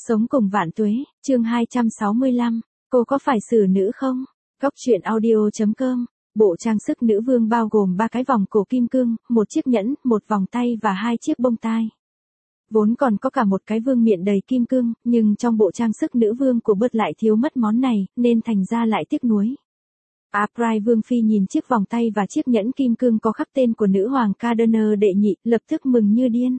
Sống cùng vạn tuế, chương 265, cô có phải xử nữ không? Góc truyện audio.com. Bộ trang sức nữ vương bao gồm 3 cái vòng cổ kim cương, một chiếc nhẫn, một vòng tay và 2 chiếc bông tai. Vốn còn có cả một cái vương miện đầy kim cương, nhưng trong bộ trang sức nữ vương của Bớt lại thiếu mất món này, nên thành ra lại tiếc nuối. April Vương Phi nhìn chiếc vòng tay và chiếc nhẫn kim cương có khắc tên của nữ hoàng Cardinal đệ nhị, lập tức mừng như điên.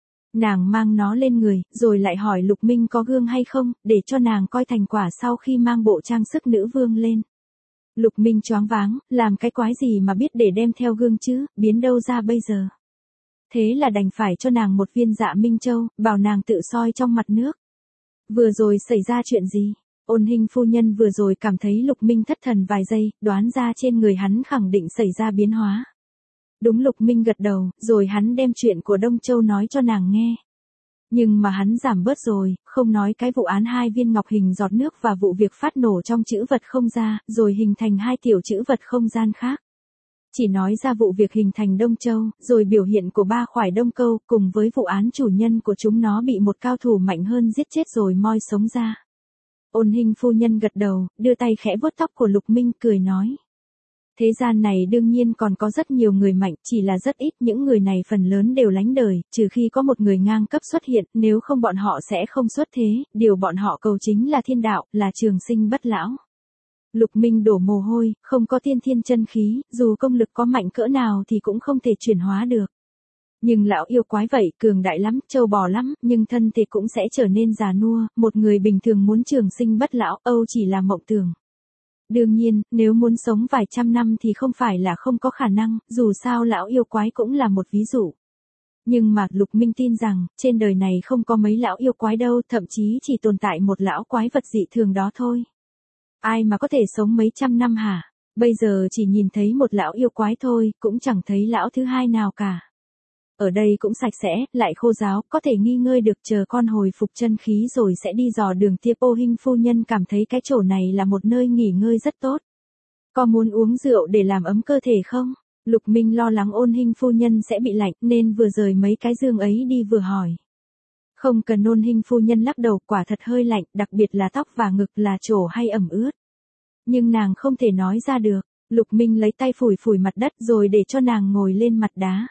Nàng mang nó lên người, rồi lại hỏi Lục Minh có gương hay không, để cho nàng coi thành quả sau khi mang bộ trang sức nữ vương lên. Lục Minh choáng váng, làm cái quái gì mà biết để đem theo gương chứ, biến đâu ra bây giờ. Thế là đành phải cho nàng một viên Dạ Minh Châu, bảo nàng tự soi trong mặt nước. Vừa rồi xảy ra chuyện gì? Ôn Hinh phu nhân vừa rồi cảm thấy Lục Minh thất thần vài giây, đoán ra trên người hắn khẳng định xảy ra biến hóa. Đúng, Lục Minh gật đầu, rồi hắn đem chuyện của Đông Châu nói cho nàng nghe. Nhưng mà hắn giảm bớt rồi, không nói cái vụ án 2 viên ngọc hình giọt nước và vụ việc phát nổ trong chữ vật không gian, rồi hình thành 2 tiểu chữ vật không gian khác. Chỉ nói ra vụ việc hình thành Đông Châu, rồi biểu hiện của 3 khoải Đông Câu, cùng với vụ án chủ nhân của chúng nó bị một cao thủ mạnh hơn giết chết rồi moi sống ra. Ôn Hinh phu nhân gật đầu, đưa tay khẽ vuốt tóc của Lục Minh, cười nói. Thế gian này đương nhiên còn có rất nhiều người mạnh, chỉ là rất ít, những người này phần lớn đều lánh đời, trừ khi có một người ngang cấp xuất hiện, nếu không bọn họ sẽ không xuất thế, điều bọn họ cầu chính là thiên đạo, là trường sinh bất lão. Lục Minh đổ mồ hôi, không có tiên thiên chân khí, dù công lực có mạnh cỡ nào thì cũng không thể chuyển hóa được. Nhưng lão yêu quái vậy, cường đại lắm, trâu bò lắm, nhưng thân thể cũng sẽ trở nên già nua, một người bình thường muốn trường sinh bất lão, âu chỉ là mộng tưởng. Đương nhiên, nếu muốn sống vài trăm năm thì không phải là không có khả năng, dù sao lão yêu quái cũng là một ví dụ. Nhưng mà, Lục Minh tin rằng, trên đời này không có mấy lão yêu quái đâu, thậm chí chỉ tồn tại một lão quái vật dị thường đó thôi. Ai mà có thể sống mấy trăm năm hả? Bây giờ chỉ nhìn thấy một lão yêu quái thôi, cũng chẳng thấy lão thứ hai nào cả. Ở đây cũng sạch sẽ, lại khô ráo, có thể nghỉ ngơi được, chờ con hồi phục chân khí rồi sẽ đi dò đường tiếp. Ô Hinh phu nhân cảm thấy cái chỗ này là một nơi nghỉ ngơi rất tốt. Có muốn uống rượu để làm ấm cơ thể không? Lục Minh lo lắng Ôn Hinh phu nhân sẽ bị lạnh nên vừa rời mấy cái giường ấy đi vừa hỏi. Không cần. Ôn Hinh phu nhân lắc đầu, quả thật hơi lạnh, đặc biệt là tóc và ngực là chỗ hay ẩm ướt. Nhưng nàng không thể nói ra được. Lục Minh lấy tay phủi phủi mặt đất rồi để cho nàng ngồi lên mặt đá.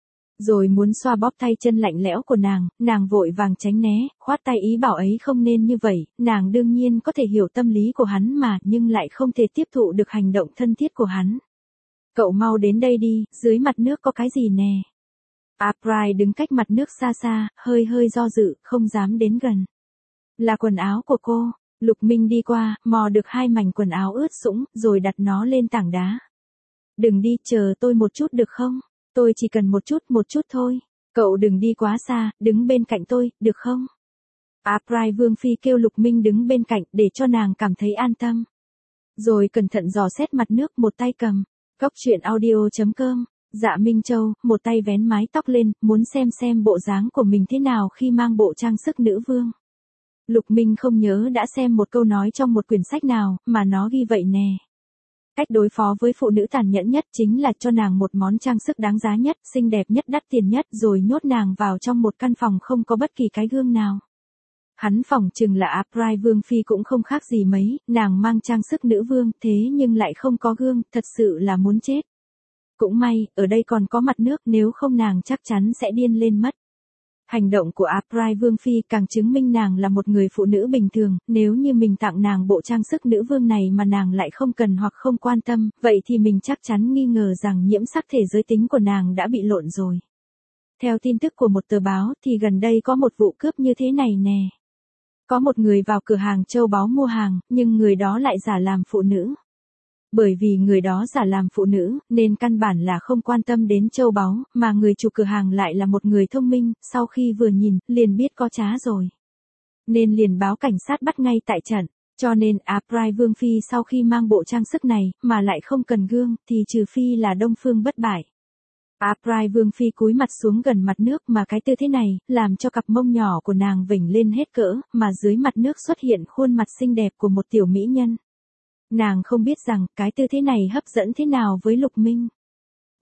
Rồi muốn xoa bóp tay chân lạnh lẽo của nàng vội vàng tránh né, khoát tay ý bảo ấy không nên như vậy, nàng đương nhiên có thể hiểu tâm lý của hắn mà, nhưng lại không thể tiếp thụ được hành động thân thiết của hắn. Cậu mau đến đây đi, dưới mặt nước có cái gì nè. April đứng cách mặt nước xa xa, hơi do dự, không dám đến gần. Là quần áo của cô. Lục Minh đi qua, mò được 2 mảnh quần áo ướt sũng, rồi đặt nó lên tảng đá. Đừng đi, chờ tôi một chút được không? Tôi chỉ cần một chút thôi. Cậu đừng đi quá xa, đứng bên cạnh tôi, được không? April Vương Phi kêu Lục Minh đứng bên cạnh để cho nàng cảm thấy an tâm. Rồi cẩn thận dò xét mặt nước, một tay cầm. Góc truyện audio.com. Dạ Minh Châu, một tay vén mái tóc lên, muốn xem bộ dáng của mình thế nào khi mang bộ trang sức nữ vương. Lục Minh không nhớ đã xem một câu nói trong một quyển sách nào, mà nó ghi vậy nè. Cách đối phó với phụ nữ tàn nhẫn nhất chính là cho nàng một món trang sức đáng giá nhất, xinh đẹp nhất, đắt tiền nhất, rồi nhốt nàng vào trong một căn phòng không có bất kỳ cái gương nào. Hắn phỏng chừng là April Vương Phi cũng không khác gì mấy, nàng mang trang sức nữ vương, thế nhưng lại không có gương, thật sự là muốn chết. Cũng may, ở đây còn có mặt nước, nếu không nàng chắc chắn sẽ điên lên mất. Hành động của April Vương Phi càng chứng minh nàng là một người phụ nữ bình thường, nếu như mình tặng nàng bộ trang sức nữ vương này mà nàng lại không cần hoặc không quan tâm, vậy thì mình chắc chắn nghi ngờ rằng nhiễm sắc thể giới tính của nàng đã bị lộn rồi. Theo tin tức của một tờ báo thì gần đây có một vụ cướp như thế này nè. Có một người vào cửa hàng châu báu mua hàng, nhưng người đó lại giả làm phụ nữ. Bởi vì người đó giả làm phụ nữ, nên căn bản là không quan tâm đến châu báu, mà người chủ cửa hàng lại là một người thông minh, sau khi vừa nhìn, liền biết có trá rồi. Nên liền báo cảnh sát bắt ngay tại trận, cho nên April Vương Phi sau khi mang bộ trang sức này, mà lại không cần gương, thì trừ phi là Đông Phương bất bại. April Vương Phi cúi mặt xuống gần mặt nước mà cái tư thế này, làm cho cặp mông nhỏ của nàng vểnh lên hết cỡ, mà dưới mặt nước xuất hiện khuôn mặt xinh đẹp của một tiểu mỹ nhân. Nàng không biết rằng, cái tư thế này hấp dẫn thế nào với Lục Minh.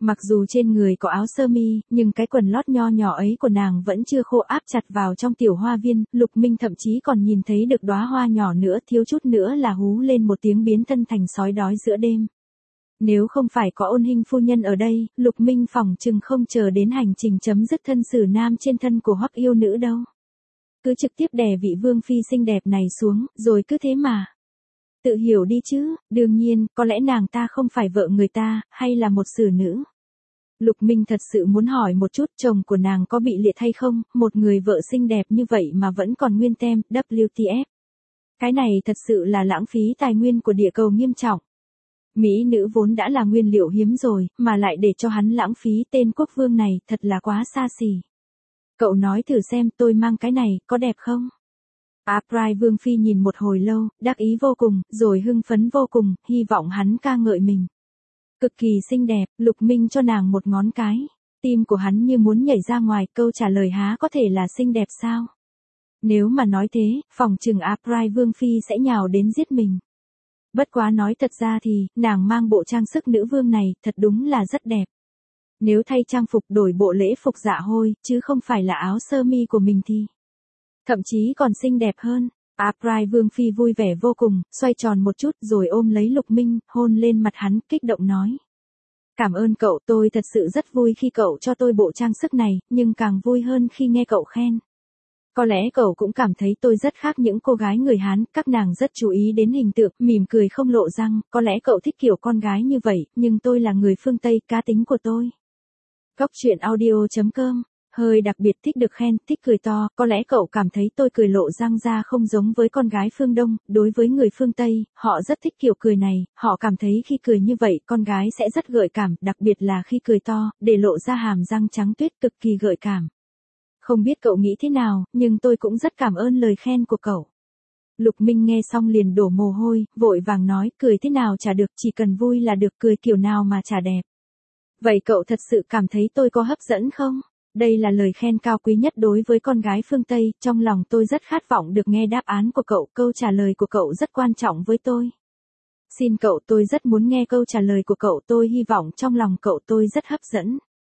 Mặc dù trên người có áo sơ mi, nhưng cái quần lót nho nhỏ ấy của nàng vẫn chưa khô áp chặt vào trong tiểu hoa viên, Lục Minh thậm chí còn nhìn thấy được đóa hoa nhỏ nữa, thiếu chút nữa là hú lên một tiếng biến thân thành sói đói giữa đêm. Nếu không phải có Ôn Hinh phu nhân ở đây, Lục Minh phỏng chừng không chờ đến hành trình chấm dứt thân xử nam trên thân của Hoắc yêu nữ đâu. Cứ trực tiếp đè vị vương phi xinh đẹp này xuống, rồi cứ thế mà. Tự hiểu đi chứ, đương nhiên, có lẽ nàng ta không phải vợ người ta, hay là một xử nữ. Lục Minh thật sự muốn hỏi một chút chồng của nàng có bị liệt hay không, một người vợ xinh đẹp như vậy mà vẫn còn nguyên tem, WTF. Cái này thật sự là lãng phí tài nguyên của địa cầu nghiêm trọng. Mỹ nữ vốn đã là nguyên liệu hiếm rồi, mà lại để cho hắn lãng phí tên quốc vương này, thật là quá xa xỉ. Cậu nói thử xem tôi mang cái này, có đẹp không? April Vương Phi nhìn một hồi lâu, đắc ý vô cùng, rồi hưng phấn vô cùng, hy vọng hắn ca ngợi mình. Cực kỳ xinh đẹp, Lục Minh cho nàng một ngón cái. Tim của hắn như muốn nhảy ra ngoài, câu trả lời há có thể là xinh đẹp sao? Nếu mà nói thế, phòng trừng April Vương Phi sẽ nhào đến giết mình. Bất quá nói thật ra thì, nàng mang bộ trang sức nữ vương này, thật đúng là rất đẹp. Nếu thay trang phục đổi bộ lễ phục dạ hôi, chứ không phải là áo sơ mi của mình thì thậm chí còn xinh đẹp hơn. April Vương Phi vui vẻ vô cùng, xoay tròn một chút rồi ôm lấy Lục Minh, hôn lên mặt hắn, kích động nói. Cảm ơn cậu, tôi thật sự rất vui khi cậu cho tôi bộ trang sức này, nhưng càng vui hơn khi nghe cậu khen. Có lẽ cậu cũng cảm thấy tôi rất khác những cô gái người Hán, các nàng rất chú ý đến hình tượng, mỉm cười không lộ răng, có lẽ cậu thích kiểu con gái như vậy, nhưng tôi là người phương Tây, cá tính của tôi. Góc truyện audio.com, hơi đặc biệt thích được khen, thích cười to, có lẽ cậu cảm thấy tôi cười lộ răng ra không giống với con gái phương Đông, đối với người phương Tây, họ rất thích kiểu cười này, họ cảm thấy khi cười như vậy con gái sẽ rất gợi cảm, đặc biệt là khi cười to, để lộ ra hàm răng trắng tuyết cực kỳ gợi cảm. Không biết cậu nghĩ thế nào, nhưng tôi cũng rất cảm ơn lời khen của cậu. Lục Minh nghe xong liền đổ mồ hôi, vội vàng nói, cười thế nào chả được, chỉ cần vui là được, cười kiểu nào mà chả đẹp. Vậy cậu thật sự cảm thấy tôi có hấp dẫn không? Đây là lời khen cao quý nhất đối với con gái phương Tây, trong lòng tôi rất khát vọng được nghe đáp án của cậu, câu trả lời của cậu rất quan trọng với tôi. Xin cậu, tôi rất muốn nghe câu trả lời của cậu, tôi hy vọng trong lòng cậu tôi rất hấp dẫn.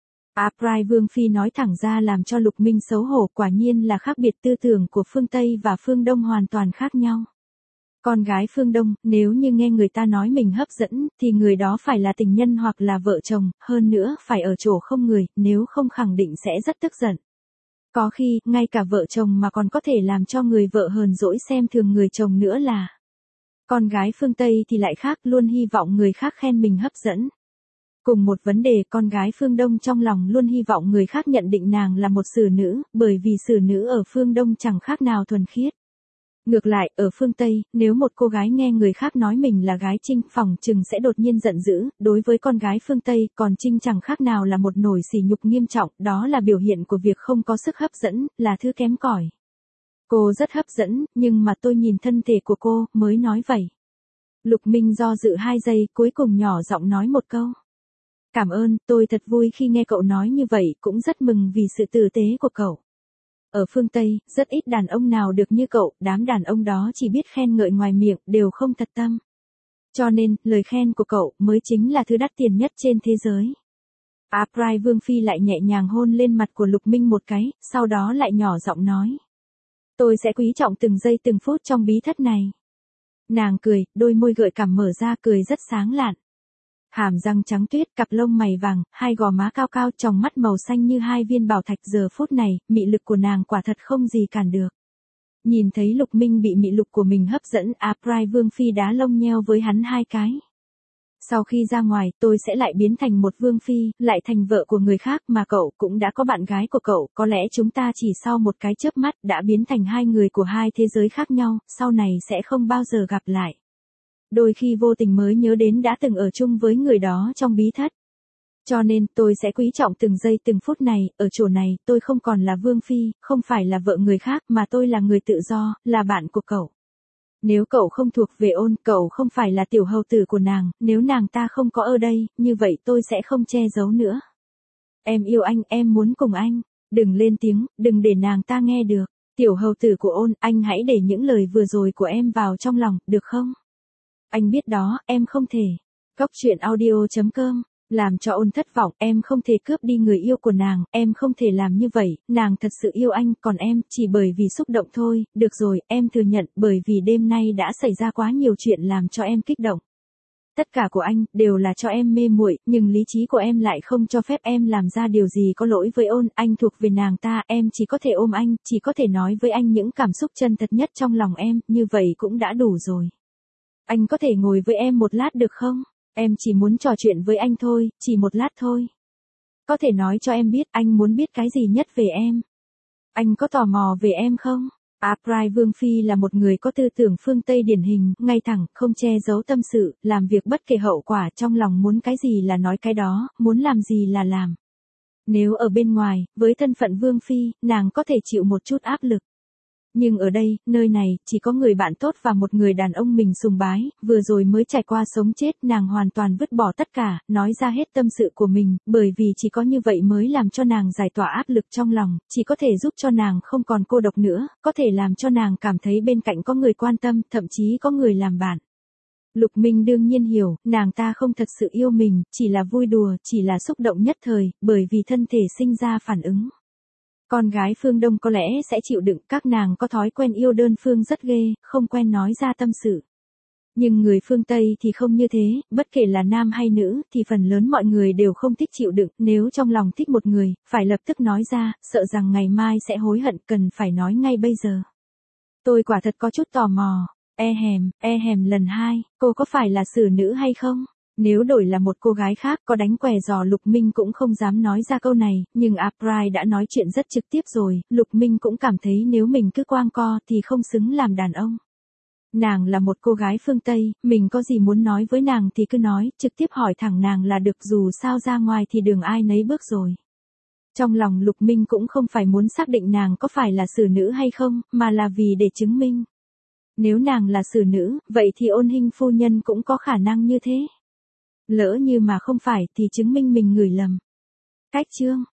April Vương Phi nói thẳng ra làm cho Lục Minh xấu hổ, quả nhiên là khác biệt tư tưởng của phương Tây và phương Đông hoàn toàn khác nhau. Con gái phương Đông, nếu như nghe người ta nói mình hấp dẫn, thì người đó phải là tình nhân hoặc là vợ chồng, hơn nữa phải ở chỗ không người, nếu không khẳng định sẽ rất tức giận. Có khi, ngay cả vợ chồng mà còn có thể làm cho người vợ hờn dỗi xem thường người chồng nữa là. Con gái phương Tây thì lại khác, luôn hy vọng người khác khen mình hấp dẫn. Cùng một vấn đề, con gái phương Đông trong lòng luôn hy vọng người khác nhận định nàng là một xử nữ, bởi vì xử nữ ở phương Đông chẳng khác nào thuần khiết. Ngược lại, ở phương Tây, nếu một cô gái nghe người khác nói mình là gái Trinh, phỏng chừng sẽ đột nhiên giận dữ, đối với con gái phương Tây, còn Trinh chẳng khác nào là một nỗi sỉ nhục nghiêm trọng, đó là biểu hiện của việc không có sức hấp dẫn, là thứ kém cỏi. Cô rất hấp dẫn, nhưng mà tôi nhìn thân thể của cô, mới nói vậy. Lục Minh do dự 2 giây, cuối cùng nhỏ giọng nói một câu. Cảm ơn, tôi thật vui khi nghe cậu nói như vậy, cũng rất mừng vì sự tử tế của cậu. Ở phương Tây, rất ít đàn ông nào được như cậu, đám đàn ông đó chỉ biết khen ngợi ngoài miệng, đều không thật tâm. Cho nên, lời khen của cậu mới chính là thứ đắt tiền nhất trên thế giới. April Vương Phi lại nhẹ nhàng hôn lên mặt của Lục Minh một cái, sau đó lại nhỏ giọng nói. Tôi sẽ quý trọng từng giây từng phút trong bí thất này. Nàng cười, đôi môi gợi cảm mở ra, cười rất sáng lạn. Hàm răng trắng tuyết, cặp lông mày vàng, hai gò má cao cao, tròng mắt màu xanh như 2 viên bảo thạch, giờ phút này, mị lực của nàng quả thật không gì cản được. Nhìn thấy Lục Minh bị mị lực của mình hấp dẫn, April Vương Phi đá lông nheo với hắn 2 cái. Sau khi ra ngoài, tôi sẽ lại biến thành một Vương Phi, lại thành vợ của người khác, mà cậu cũng đã có bạn gái của cậu, có lẽ chúng ta chỉ sau một cái chớp mắt đã biến thành 2 người của 2 thế giới khác nhau, sau này sẽ không bao giờ gặp lại. Đôi khi vô tình mới nhớ đến đã từng ở chung với người đó trong bí thất. Cho nên, tôi sẽ quý trọng từng giây từng phút này, ở chỗ này, tôi không còn là Vương Phi, không phải là vợ người khác, mà tôi là người tự do, là bạn của cậu. Nếu cậu không thuộc về Ôn, cậu không phải là tiểu hầu tử của nàng, nếu nàng ta không có ở đây, như vậy tôi sẽ không che giấu nữa. Em yêu anh, em muốn cùng anh. Đừng lên tiếng, đừng để nàng ta nghe được. Tiểu hầu tử của Ôn, anh hãy để những lời vừa rồi của em vào trong lòng, được không? Anh biết đó, em không thể. Góc truyện audio.com Làm cho Ôn thất vọng, em không thể cướp đi người yêu của nàng, em không thể làm như vậy, nàng thật sự yêu anh, còn em, chỉ bởi vì xúc động thôi, được rồi, em thừa nhận, bởi vì đêm nay đã xảy ra quá nhiều chuyện làm cho em kích động. Tất cả của anh, đều là cho em mê muội, nhưng lý trí của em lại không cho phép em làm ra điều gì có lỗi với Ôn, anh thuộc về nàng ta, em chỉ có thể ôm anh, chỉ có thể nói với anh những cảm xúc chân thật nhất trong lòng em, như vậy cũng đã đủ rồi. Anh có thể ngồi với em một lát được không? Em chỉ muốn trò chuyện với anh thôi, chỉ một lát thôi. Có thể nói cho em biết anh muốn biết cái gì nhất về em. Anh có tò mò về em không? Aprai Vương Phi là một người có tư tưởng phương Tây điển hình, ngay thẳng, không che giấu tâm sự, làm việc bất kể hậu quả, trong lòng muốn cái gì là nói cái đó, muốn làm gì là làm. Nếu ở bên ngoài, với thân phận Vương Phi, nàng có thể chịu một chút áp lực. Nhưng ở đây, nơi này, chỉ có người bạn tốt và một người đàn ông mình sùng bái, vừa rồi mới trải qua sống chết, nàng hoàn toàn vứt bỏ tất cả, nói ra hết tâm sự của mình, bởi vì chỉ có như vậy mới làm cho nàng giải tỏa áp lực trong lòng, chỉ có thể giúp cho nàng không còn cô độc nữa, có thể làm cho nàng cảm thấy bên cạnh có người quan tâm, thậm chí có người làm bạn. Lục Minh đương nhiên hiểu, nàng ta không thật sự yêu mình, chỉ là vui đùa, chỉ là xúc động nhất thời, bởi vì thân thể sinh ra phản ứng. Con gái phương Đông có lẽ sẽ chịu đựng, các nàng có thói quen yêu đơn phương rất ghê, không quen nói ra tâm sự. Nhưng người phương Tây thì không như thế, bất kể là nam hay nữ, thì phần lớn mọi người đều không thích chịu đựng, nếu trong lòng thích một người, phải lập tức nói ra, sợ rằng ngày mai sẽ hối hận, cần phải nói ngay bây giờ. Tôi quả thật có chút tò mò, e hèm lần 2, cô có phải là xử nữ hay không? Nếu đổi là một cô gái khác có đánh què giò Lục Minh cũng không dám nói ra câu này, nhưng Aprai đã nói chuyện rất trực tiếp rồi, Lục Minh cũng cảm thấy nếu mình cứ quang co thì không xứng làm đàn ông. Nàng là một cô gái phương Tây, mình có gì muốn nói với nàng thì cứ nói, trực tiếp hỏi thẳng nàng là được, dù sao ra ngoài thì đường ai nấy bước rồi. Trong lòng Lục Minh cũng không phải muốn xác định nàng có phải là xử nữ hay không, mà là vì để chứng minh. Nếu nàng là xử nữ, vậy thì Ôn Hinh phu nhân cũng có khả năng như thế. Lỡ như mà không phải thì chứng minh mình ngửi lầm. Cách chương